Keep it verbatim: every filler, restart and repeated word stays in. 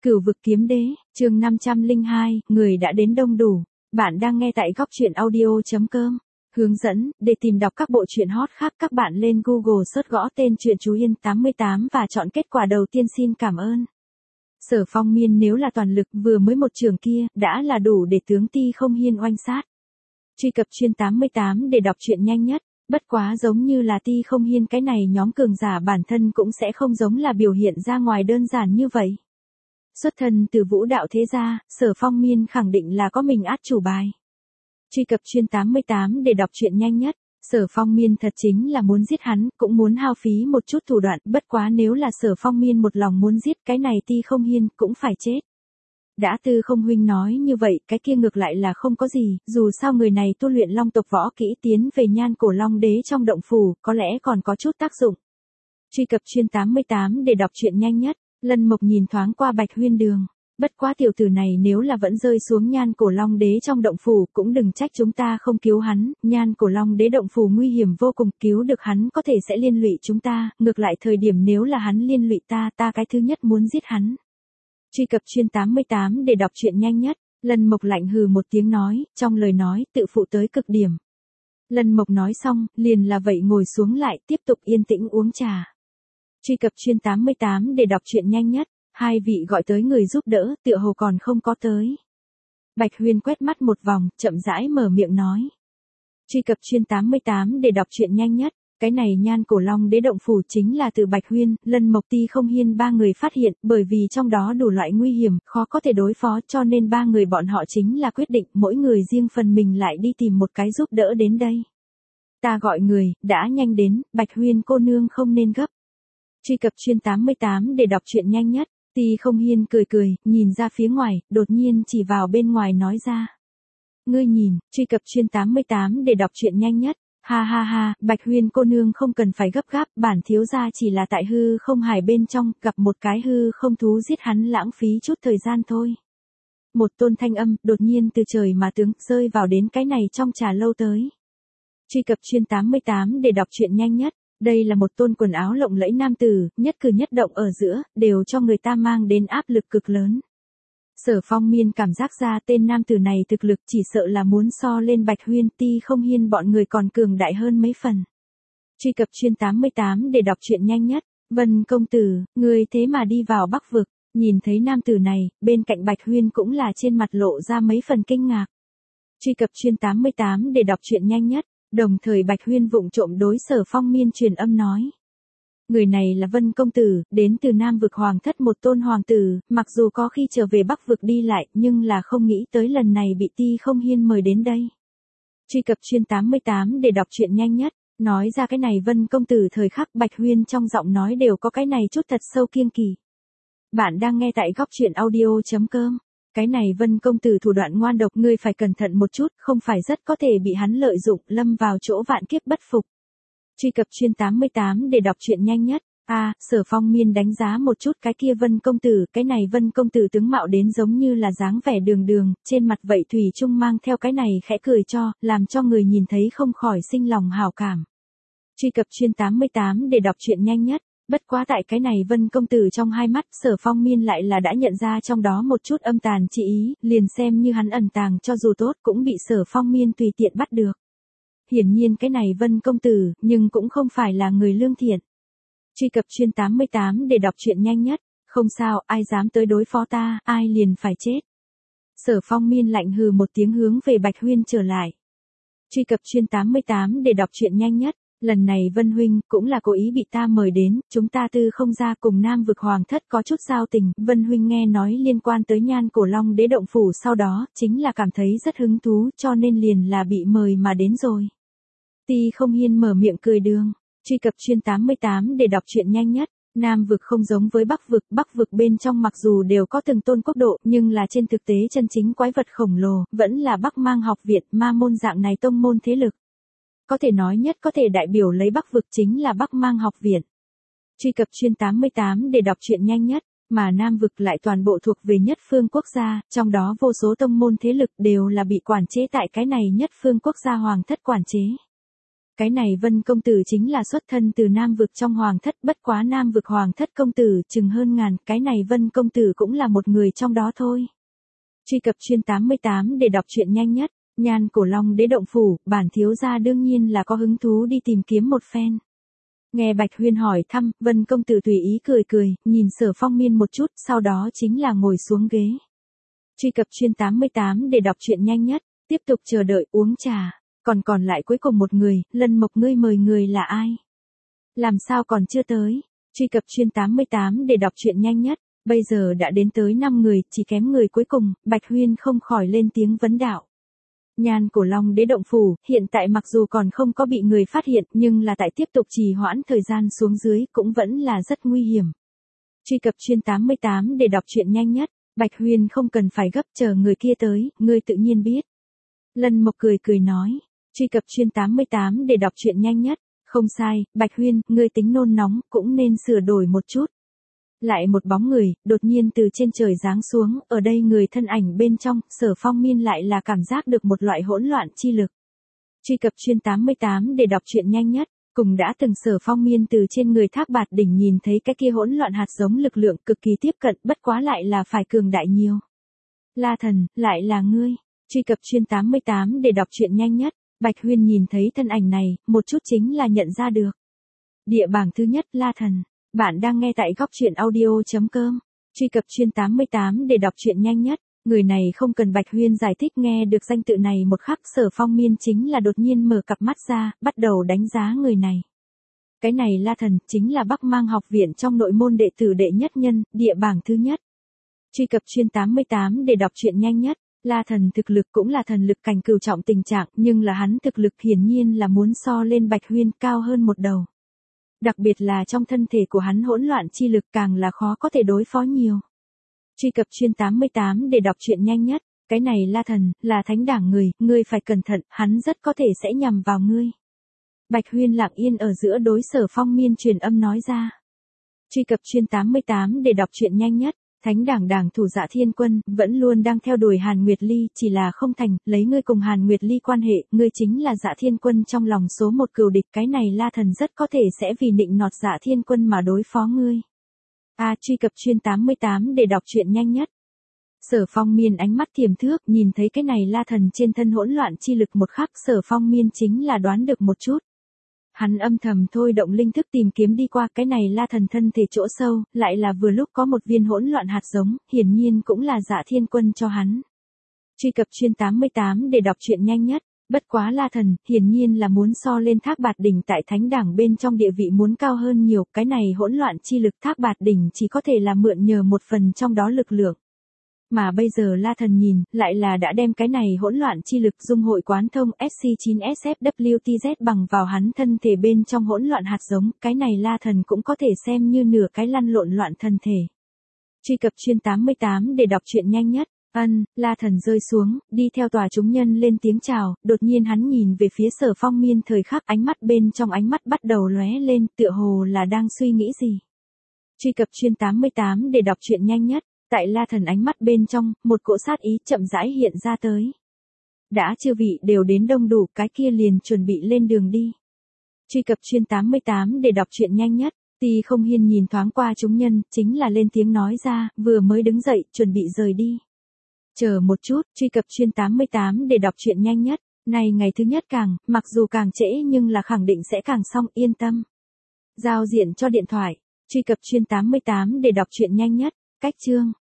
Cửu vực kiếm đế, chương năm trăm lẻ hai, người đã đến đông đủ. Bạn đang nghe tại góc truyện audio chấm com. Hướng dẫn, để tìm đọc các bộ truyện hot khác các bạn lên Google search gõ tên truyện Chú Yên tám mươi tám và chọn kết quả đầu tiên. Xin cảm ơn. Sở Phong Miên nếu là toàn lực vừa mới một trường kia, đã là đủ để tướng Ti Không Hiên oanh sát. Truy cập chuyên tám mươi tám để đọc truyện nhanh nhất. Bất quá giống như là Ti Không Hiên cái này nhóm cường giả bản thân cũng sẽ không giống là biểu hiện ra ngoài đơn giản như vậy. Xuất thân từ vũ đạo thế gia, Sở Phong Miên khẳng định là có mình át chủ bài. Truy cập chuyên tám mươi tám để đọc truyện nhanh nhất. Sở Phong Miên thật chính là muốn giết hắn, cũng muốn hao phí một chút thủ đoạn, bất quá nếu là Sở Phong Miên một lòng muốn giết cái này Ti Không Hiên cũng phải chết. Đã Tư Không huynh nói như vậy, cái kia ngược lại là không có gì, dù sao người này tu luyện long tộc võ kỹ tiến về Nhan Cổ Long Đế trong động phủ, có lẽ còn có chút tác dụng. Truy cập chuyên tám mươi tám để đọc truyện nhanh nhất. Lân Mộc nhìn thoáng qua Bạch Huyên Đường. Bất quá tiểu tử này nếu là vẫn rơi xuống Nhan Cổ Long Đế trong động phủ cũng đừng trách chúng ta không cứu hắn, Nhan Cổ Long Đế động phủ nguy hiểm vô cùng, cứu được hắn có thể sẽ liên lụy chúng ta, ngược lại thời điểm nếu là hắn liên lụy ta, ta cái thứ nhất muốn giết hắn. Truy cập chuyên tám mươi tám để đọc truyện nhanh nhất. Lân Mộc lạnh hừ một tiếng nói, trong lời nói tự phụ tới cực điểm. Lân Mộc nói xong, liền là vậy ngồi xuống lại, tiếp tục yên tĩnh uống trà. Truy cập chuyên tám mươi tám để đọc truyện nhanh nhất. Hai vị gọi tới người giúp đỡ, tựa hồ còn không có tới. Bạch Huyên quét mắt một vòng, chậm rãi mở miệng nói. Truy cập chuyên tám mươi tám để đọc truyện nhanh nhất. Cái này Nhan Cổ Long Đế động phủ chính là từ Bạch Huyên, Lân Mộc Ti Không Hiên ba người phát hiện, bởi vì trong đó đủ loại nguy hiểm, khó có thể đối phó, cho nên ba người bọn họ chính là quyết định mỗi người riêng phần mình lại đi tìm một cái giúp đỡ đến đây. Ta gọi người, đã nhanh đến, Bạch Huyên cô nương không nên gấp. Truy cập chuyên tám mươi tám để đọc truyện nhanh nhất. Ti Không Hiên cười cười, nhìn ra phía ngoài, đột nhiên chỉ vào bên ngoài nói ra. Ngươi nhìn, truy cập chuyên tám mươi tám để đọc truyện nhanh nhất. Ha ha ha, Bạch Huyên cô nương không cần phải gấp gáp, bản thiếu gia chỉ là tại hư không hải bên trong, gặp một cái hư không thú giết hắn lãng phí chút thời gian thôi. Một tôn thanh âm, đột nhiên từ trời mà tướng, rơi vào đến cái này trong trà lâu tới. Truy cập chuyên tám mươi tám để đọc truyện nhanh nhất. Đây là một tôn quần áo lộng lẫy nam tử, nhất cử nhất động ở giữa, đều cho người ta mang đến áp lực cực lớn. Sở Phong Miên cảm giác ra tên nam tử này thực lực chỉ sợ là muốn so lên Bạch Huyên Ti Không Hiên bọn người còn cường đại hơn mấy phần. Truy cập chuyên tám mươi tám để đọc truyện nhanh nhất. Vân công tử, người thế mà đi vào Bắc vực, nhìn thấy nam tử này, bên cạnh Bạch Huyên cũng là trên mặt lộ ra mấy phần kinh ngạc. Truy cập chuyên tám mươi tám để đọc truyện nhanh nhất. Đồng thời Bạch Huyên vụng trộm đối Sở Phong Miên truyền âm nói. Người này là Vân công tử, đến từ Nam vực hoàng thất một tôn hoàng tử, mặc dù có khi trở về Bắc vực đi lại, nhưng là không nghĩ tới lần này bị Ti Không Hiên mời đến đây. Truy cập chuyên tám mươi tám để đọc truyện nhanh nhất. Nói ra cái này Vân công tử thời khắc Bạch Huyên trong giọng nói đều có cái này chút thật sâu kiêng kỵ. Bạn đang nghe tại góc truyện audio chấm com. Cái này Vân công tử thủ đoạn ngoan độc, ngươi phải cẩn thận một chút, không phải rất có thể bị hắn lợi dụng, lâm vào chỗ vạn kiếp bất phục. Truy cập chuyên tám mươi tám để đọc truyện nhanh nhất. A, à, Sở Phong Miên đánh giá một chút cái kia Vân công tử, cái này Vân công tử tướng mạo đến giống như là dáng vẻ đường đường, trên mặt vậy thủy chung mang theo cái này khẽ cười cho, làm cho người nhìn thấy không khỏi sinh lòng hảo cảm. Truy cập chuyên tám mươi tám để đọc truyện nhanh nhất. Bất quá tại cái này Vân công tử trong hai mắt, Sở Phong Miên lại là đã nhận ra trong đó một chút âm tàn chỉ ý, liền xem như hắn ẩn tàng cho dù tốt cũng bị Sở Phong Miên tùy tiện bắt được. Hiển nhiên cái này Vân công tử, nhưng cũng không phải là người lương thiện. Truy cập chuyên tám mươi tám để đọc truyện nhanh nhất. Không sao, ai dám tới đối phó ta, ai liền phải chết. Sở Phong Miên lạnh hừ một tiếng hướng về Bạch Huyên trở lại. Truy cập chuyên tám mươi tám để đọc truyện nhanh nhất. Lần này Vân huynh cũng là cố ý bị ta mời đến, chúng ta Tư không ra cùng Nam vực hoàng thất có chút giao tình, Vân huynh nghe nói liên quan tới Nhan Cổ Long Đế động phủ sau đó, chính là cảm thấy rất hứng thú, cho nên liền là bị mời mà đến rồi. Ti Không Hiên mở miệng cười đường. Truy cập chuyên tám mươi tám để đọc truyện nhanh nhất. Nam vực không giống với Bắc vực, Bắc vực bên trong mặc dù đều có từng tôn quốc độ, nhưng là trên thực tế chân chính quái vật khổng lồ, vẫn là Bắc Mang học viện, ma môn dạng này tông môn thế lực. Có thể nói nhất có thể đại biểu lấy Bắc vực chính là Bắc Mang học viện. Truy cập chuyên tám mươi tám để đọc truyện nhanh nhất. Mà Nam vực lại toàn bộ thuộc về nhất phương quốc gia, trong đó vô số tông môn thế lực đều là bị quản chế tại cái này nhất phương quốc gia hoàng thất quản chế. Cái này Vân công tử chính là xuất thân từ Nam vực trong hoàng thất, bất quá Nam vực hoàng thất công tử chừng hơn ngàn, cái này Vân công tử cũng là một người trong đó thôi. Truy cập chuyên tám mươi tám để đọc truyện nhanh nhất, Nhan Cổ Long đế động phủ, bản thiếu gia đương nhiên là có hứng thú đi tìm kiếm một phen. Nghe Bạch Huyên hỏi thăm, Vân công tử tùy ý cười cười, nhìn Sở Phong Miên một chút, sau đó chính là ngồi xuống ghế. Truy cập chuyên tám mươi tám để đọc truyện nhanh nhất, tiếp tục chờ đợi uống trà, còn còn lại cuối cùng một người, Lân Mộc ngươi mời người là ai? Làm sao còn chưa tới? Truy cập chuyên tám mươi tám để đọc truyện nhanh nhất, bây giờ đã đến tới năm người, chỉ kém người cuối cùng, Bạch Huyên không khỏi lên tiếng vấn đạo. Nhan Cổ Long đế động phủ, hiện tại mặc dù còn không có bị người phát hiện, nhưng là tại tiếp tục trì hoãn thời gian xuống dưới cũng vẫn là rất nguy hiểm. Truy cập chuyên tám mươi tám để đọc truyện nhanh nhất, Bạch Huyên không cần phải gấp chờ người kia tới, ngươi tự nhiên biết. Lân Mộc cười cười nói, truy cập chuyên tám mươi tám để đọc truyện nhanh nhất, không sai, Bạch Huyên, ngươi tính nôn nóng, cũng nên sửa đổi một chút. Lại một bóng người, đột nhiên từ trên trời giáng xuống, ở đây người thân ảnh bên trong, Sở Phong Miên lại là cảm giác được một loại hỗn loạn chi lực. Truy cập chuyên tám mươi tám để đọc truyện nhanh nhất, cùng đã từng Sở Phong Miên từ trên người Thác Bạt Đỉnh nhìn thấy cái kia hỗn loạn hạt giống lực lượng cực kỳ tiếp cận, bất quá lại là phải cường đại nhiều. La Thần, lại là ngươi. Truy cập chuyên tám mươi tám để đọc truyện nhanh nhất, Bạch Huyên nhìn thấy thân ảnh này, một chút chính là nhận ra được. Địa bảng thứ nhất La Thần. Bạn đang nghe tại góc truyện audio chấm com. Truy cập chuyên tám mươi tám để đọc truyện nhanh nhất, người này không cần Bạch Huyên giải thích, nghe được danh tự này một khắc Sở Phong Miên chính là đột nhiên mở cặp mắt ra, bắt đầu đánh giá người này. Cái này La Thần, chính là Bắc Mang học viện trong nội môn đệ tử đệ nhất nhân, địa bảng thứ nhất. Truy cập chuyên tám mươi tám để đọc truyện nhanh nhất, La Thần thực lực cũng là thần lực cảnh cửu trọng tình trạng, nhưng là hắn thực lực hiển nhiên là muốn so lên Bạch Huyên cao hơn một đầu. Đặc biệt là trong thân thể của hắn hỗn loạn chi lực càng là khó có thể đối phó nhiều. Truy cập chuyên tám mươi tám để đọc truyện nhanh nhất, cái này La Thần, là thánh đảng người, ngươi phải cẩn thận, hắn rất có thể sẽ nhằm vào ngươi. Bạch Huyên lặng yên ở giữa đối Sở Phong Miên truyền âm nói ra. Truy cập chuyên tám mươi tám để đọc truyện nhanh nhất, thánh đảng đảng thủ Dạ Thiên Quân, vẫn luôn đang theo đuổi Hàn Nguyệt Ly, chỉ là không thành, lấy ngươi cùng Hàn Nguyệt Ly quan hệ, ngươi chính là Dạ Thiên Quân trong lòng số một cừu địch, cái này La Thần rất có thể sẽ vì nịnh nọt Dạ Thiên Quân mà đối phó ngươi. A à, truy cập chuyên tám mươi tám để đọc truyện nhanh nhất. Sở Phong Miên ánh mắt thiềm thước, nhìn thấy cái này La Thần trên thân hỗn loạn chi lực một khắc, Sở Phong Miên chính là đoán được một chút. Hắn âm thầm thôi động linh thức tìm kiếm đi qua, cái này La Thần thân thể chỗ sâu, lại là vừa lúc có một viên hỗn loạn hạt giống, hiển nhiên cũng là Dạ Thiên Quân cho hắn. Truy cập chuyên tám mươi tám để đọc truyện nhanh nhất, bất quá La Thần, hiển nhiên là muốn so lên Thác Bạt Đỉnh tại thánh đảng bên trong địa vị muốn cao hơn nhiều, cái này hỗn loạn chi lực Thác Bạt Đỉnh chỉ có thể là mượn nhờ một phần trong đó lực lượng. Mà bây giờ La Thần nhìn, lại là đã đem cái này hỗn loạn chi lực dung hội quán thông S C chín S F W T Z bằng vào hắn thân thể bên trong hỗn loạn hạt giống, cái này La Thần cũng có thể xem như nửa cái lăn lộn loạn thân thể. Truy cập chuyên tám mươi tám để đọc truyện nhanh nhất, ân, La Thần rơi xuống, đi theo tòa chúng nhân lên tiếng chào, đột nhiên hắn nhìn về phía Sở Phong Miên thời khắc ánh mắt bên trong ánh mắt bắt đầu lóe lên, tựa hồ là đang suy nghĩ gì. Truy cập chuyên tám mươi tám để đọc truyện nhanh nhất. Tại La Thần ánh mắt bên trong, một cỗ sát ý chậm rãi hiện ra tới. Đã chư vị đều đến đông đủ, cái kia liền chuẩn bị lên đường đi. Truy cập chuyên tám mươi tám để đọc truyện nhanh nhất, Ti Không Hiên nhìn thoáng qua chúng nhân, chính là lên tiếng nói ra, vừa mới đứng dậy, chuẩn bị rời đi. Chờ một chút, truy cập chuyên tám mươi tám để đọc truyện nhanh nhất, này ngày thứ nhất càng, mặc dù càng trễ nhưng là khẳng định sẽ càng xong, yên tâm. Giao diện cho điện thoại, truy cập chuyên tám mươi tám để đọc truyện nhanh nhất, cách chương.